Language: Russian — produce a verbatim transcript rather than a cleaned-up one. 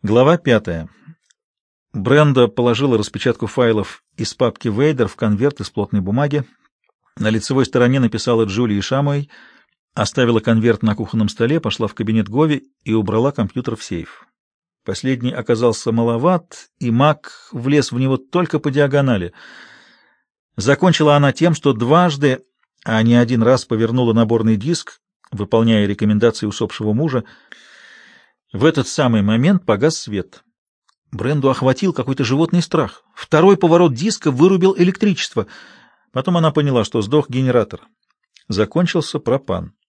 Глава пятая. Бренда положила распечатку файлов из папки Вейдер в конверт из плотной бумаги. На лицевой стороне написала Джулии Шамой, оставила конверт на кухонном столе, пошла в кабинет Гови и убрала компьютер в сейф. Последний оказался маловат, и Мак влез в него только по диагонали. Закончила она тем, что дважды, а не один раз повернула наборный диск, выполняя рекомендации усопшего мужа. В этот самый момент погас свет. Бренду охватил какой-то животный страх. Второй поворот диска вырубил электричество. Потом она поняла, что сдох генератор. Закончился пропан.